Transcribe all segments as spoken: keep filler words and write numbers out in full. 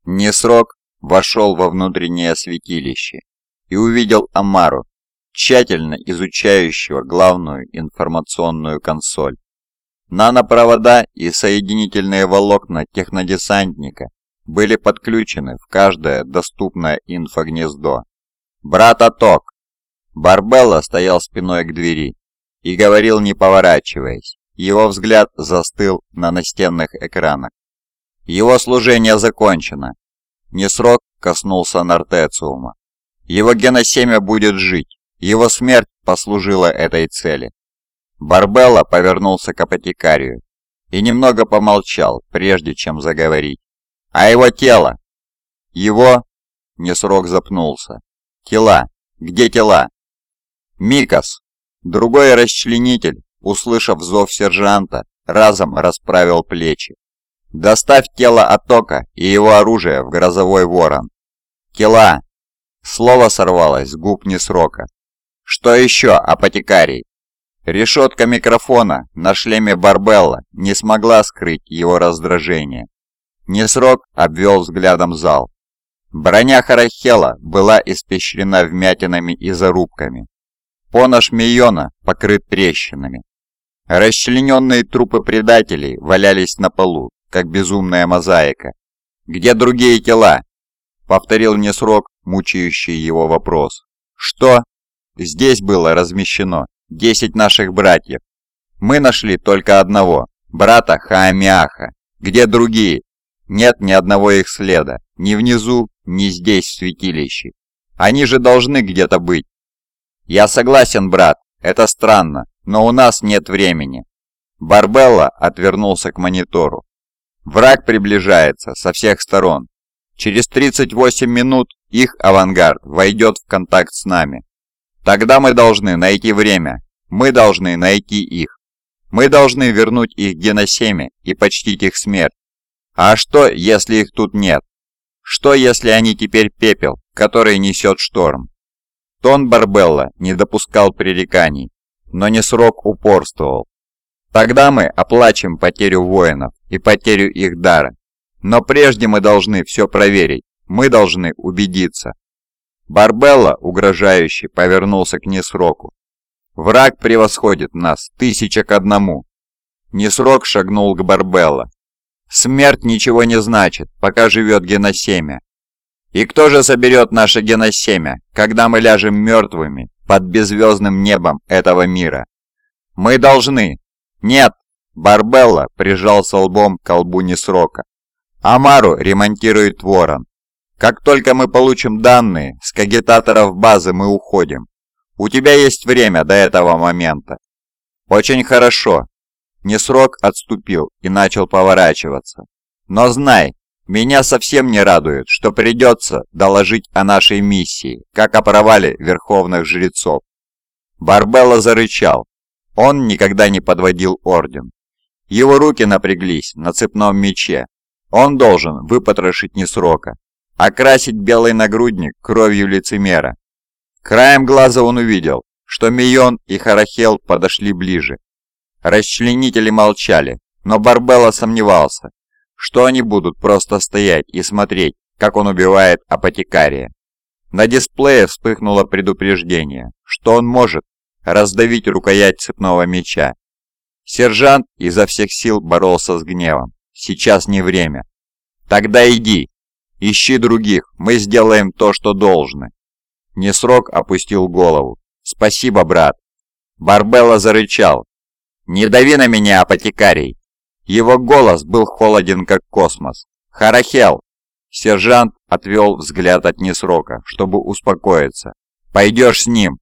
Несрок вошел во внутреннее святилище и увидел Амару, тщательно изучающего главную информационную консоль. Нанопровода и соединительные волокна технодесантника были подключены в каждое доступное инфогнездо. «Брат Аток!» Барбелла стоял спиной к двери и говорил, не поворачиваясь. Его взгляд застыл на настенных экранах. «Его служение закончено». Несрок коснулся Нортециума. «Его геносемя будет жить. Его смерть послужила этой цели». Барбелла повернулся к апотекарию и немного помолчал, прежде чем заговорить. «А его тело?» «Его?» Несрок запнулся. «Тела. Где тела?» «Микас!» Другой расчленитель, услышав зов сержанта, разом расправил плечи. «Доставь тело Атока и его оружие в Грозовой Ворон». «Тела!» Слово сорвалось с губ Несрока. «Что еще, апотекарий?» Решетка микрофона на шлеме Барбелла не смогла скрыть его раздражение. Несрок обвел взглядом зал. Броня Харахела была испещрена вмятинами и зарубками. Понож Мейона покрыт трещинами. Расчлененные трупы предателей валялись на полу, как безумная мозаика. «Где другие тела?» — повторил Несрок, мучающий его вопрос. «Что?» «Здесь было размещено десять наших братьев. Мы нашли только одного, брата Хаамиаха. Где другие?» «Нет ни одного их следа, ни внизу, ни здесь, в святилище. Они же должны где-то быть». «Я согласен, брат, это странно, но у нас нет времени». Барбелла отвернулся к монитору. «Враг приближается со всех сторон. Через тридцать восемь минут их авангард войдет в контакт с нами. Тогда мы должны найти время, мы должны найти их. Мы должны вернуть их геносемя и почтить их смерть. А что, если их тут нет? Что, если они теперь пепел, который несет шторм?» Тон Барбелла не допускал пререканий, но Несрок упорствовал. «Тогда мы оплачем потерю воинов и потерю их дара. Но прежде мы должны все проверить, мы должны убедиться». Барбелла, угрожающе, повернулся к Несроку. «Враг превосходит нас тысяча к одному». Несрок шагнул к Барбелла. «Смерть ничего не значит, пока живет геносемя. И кто же соберет наше геносемя, когда мы ляжем мертвыми под беззвездным небом этого мира? Мы должны...» «Нет!» Барбелла прижался лбом к колбу Несрока. «Амару ремонтирует Ворон. Как только мы получим данные с кагитаторов базы, мы уходим. У тебя есть время до этого момента». «Очень хорошо». Несрок отступил и начал поворачиваться. «Но знай, меня совсем не радует, что придется доложить о нашей миссии, как о провале верховных жрецов». Барбелла зарычал. Он никогда не подводил орден. Его руки напряглись на цепном мече. Он должен выпотрошить Несрока, окрасить белый нагрудник кровью лицемера. Краем глаза он увидел, что Мейон и Харахел подошли ближе. Расчленители молчали, но Барбелла сомневался, что они будут просто стоять и смотреть, как он убивает апотекария. На дисплее вспыхнуло предупреждение, что он может раздавить рукоять цепного меча. Сержант изо всех сил боролся с гневом. Сейчас не время. «Тогда иди. Ищи других. Мы сделаем то, что должны». Несрок опустил голову. «Спасибо, брат». Барбелла зарычал. «Не дави на меня, апотекарий!» Его голос был холоден, как космос. «Харахел!» Сержант отвел взгляд от Несрока, чтобы успокоиться. «Пойдешь с ним!»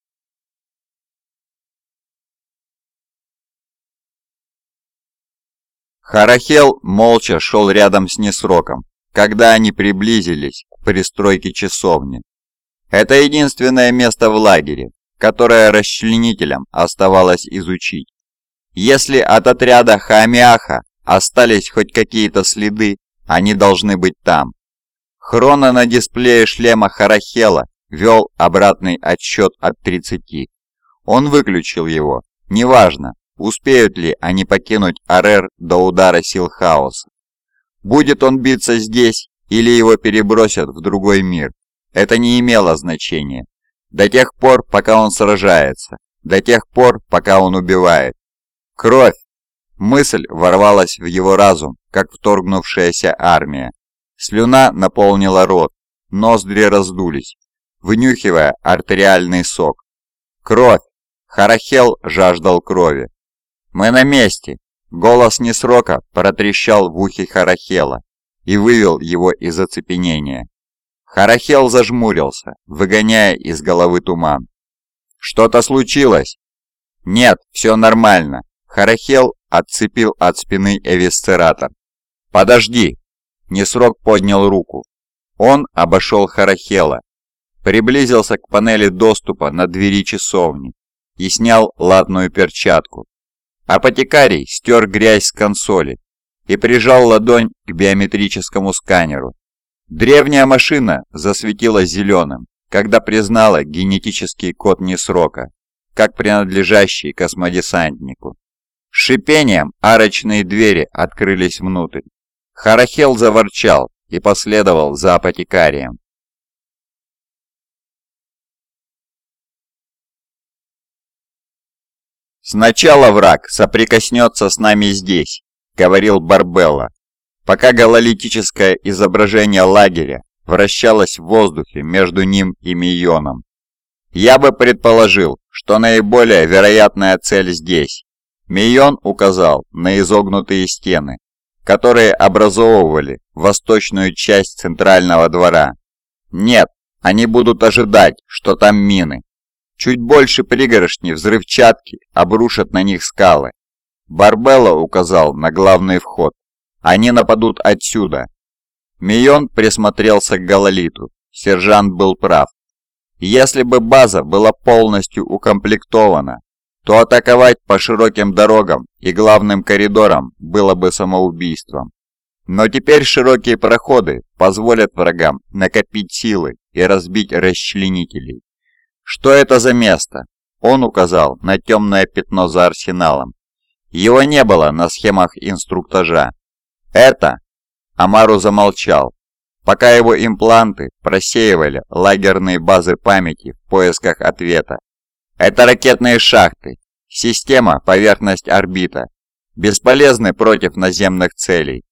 Харахел молча шел рядом с Несроком, когда они приблизились к пристройке часовни. Это единственное место в лагере, которое расчленителям оставалось изучить. Если от отряда Хаамиаха остались хоть какие-то следы, они должны быть там. Хроно на дисплее шлема Харахела вел обратный отсчет от тридцати. Он выключил его. Неважно, успеют ли они покинуть Арер до удара сил хаоса. Будет он биться здесь или его перебросят в другой мир. Это не имело значения. До тех пор, пока он сражается, до тех пор, пока он убивает. Кровь! Мысль ворвалась в его разум, как вторгнувшаяся армия. Слюна наполнила рот, ноздри раздулись, вынюхивая артериальный сок. Кровь! Харахел жаждал крови. «Мы на месте!» Голос Несрока протрещал в ухе Харахела и вывел его из оцепенения. Харахел зажмурился, выгоняя из головы туман. «Что-то случилось?» «Нет, все нормально». Харахел отцепил от спины эвисцератор. «Подожди!» Несрок поднял руку. Он обошел Харахела, приблизился к панели доступа на двери часовни и снял латную перчатку. Апотекарий стер грязь с консоли и прижал ладонь к биометрическому сканеру. Древняя машина засветилась зеленым, когда признала генетический код Несрока, как принадлежащий космодесантнику. С шипением арочные двери открылись внутрь. Харахел заворчал и последовал за апотекарием. «Сначала враг соприкоснется с нами здесь», — говорил Барбелла, пока гололитическое изображение лагеря вращалось в воздухе между ним и Мийоном. «Я бы предположил, что наиболее вероятная цель здесь». Мийон указал на изогнутые стены, которые образовывали восточную часть центрального двора. «Нет, они будут ожидать, что там мины. Чуть больше пригоршни взрывчатки обрушат на них скалы». Барбелла указал на главный вход. «Они нападут отсюда». Мийон присмотрелся к гололиту. Сержант был прав. Если бы база была полностью укомплектована, то атаковать по широким дорогам и главным коридорам было бы самоубийством. Но теперь широкие проходы позволят врагам накопить силы и разбить расчленителей. «Что это за место?» Он указал на темное пятно за арсеналом. Его не было на схемах инструктажа. «Это...» Амару замолчал, пока его импланты просеивали лагерные базы памяти в поисках ответа. «Это ракетные шахты. Система поверхность-орбита. Бесполезны против наземных целей.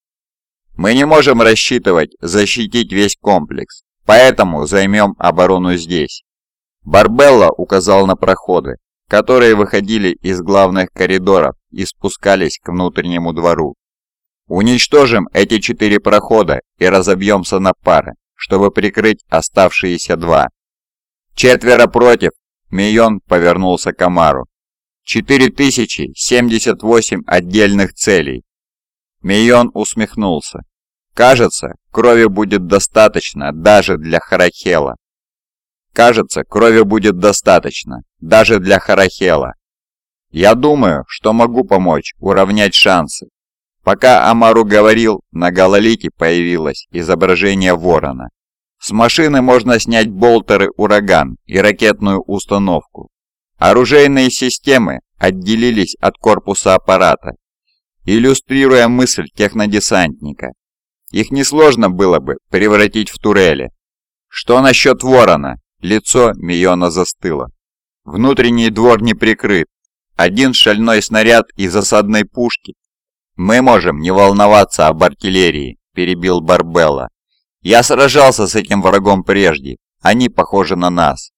Мы не можем рассчитывать защитить весь комплекс, поэтому займем оборону здесь». Барбелла указал на проходы, которые выходили из главных коридоров и спускались к внутреннему двору. «Уничтожим эти четыре прохода и разобьемся на пары, чтобы прикрыть оставшиеся два». «Четверо против», — Мийон повернулся к Амару. «четыре тысячи семьдесят восемь отдельных целей». Мийон усмехнулся. «Кажется, крови будет достаточно даже для Харахела». «Кажется, крови будет достаточно даже для Харахела. Я думаю, что могу помочь уравнять шансы». Пока Амару говорил, на гололите появилось изображение ворона. С машины можно снять болтеры «Ураган» и ракетную установку. Оружейные системы отделились от корпуса аппарата, иллюстрируя мысль технодесантника. Их несложно было бы превратить в турели. «Что насчет ворона?» Лицо Мийона застыло. «Внутренний двор не прикрыт. Один шальной снаряд из осадной пушки». «Мы можем не волноваться об артиллерии», – перебил Барбелла. «Я сражался с этим врагом прежде. Они похожи на нас».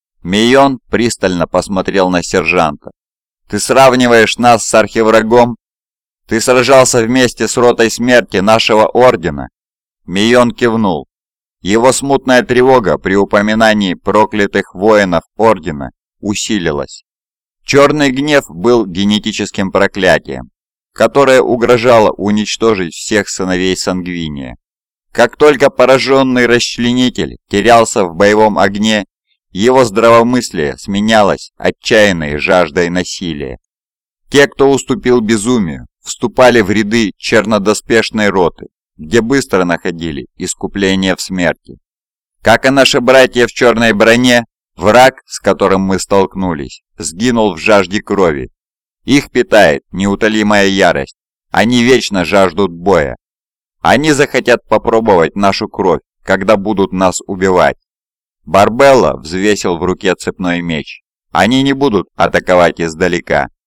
Мийон пристально посмотрел на сержанта. «Ты сравниваешь нас с архиврагом? Ты сражался вместе с ротой смерти нашего ордена?» Мийон кивнул. Его смутная тревога при упоминании проклятых воинов ордена усилилась. Черный гнев был генетическим проклятием, которое угрожало уничтожить всех сыновей Сангвиния. Как только пораженный расчленитель терялся в боевом огне, его здравомыслие сменялось отчаянной жаждой насилия. Те, кто уступил безумию, вступали в ряды чернодоспешной роты, где быстро находили искупление в смерти. Как и наши братья в черной броне, враг, с которым мы столкнулись, сгинул в жажде крови. Их питает неутолимая ярость, они вечно жаждут боя. Они захотят попробовать нашу кровь, когда будут нас убивать. Барбелла взвесил в руке цепной меч. Они не будут атаковать издалека.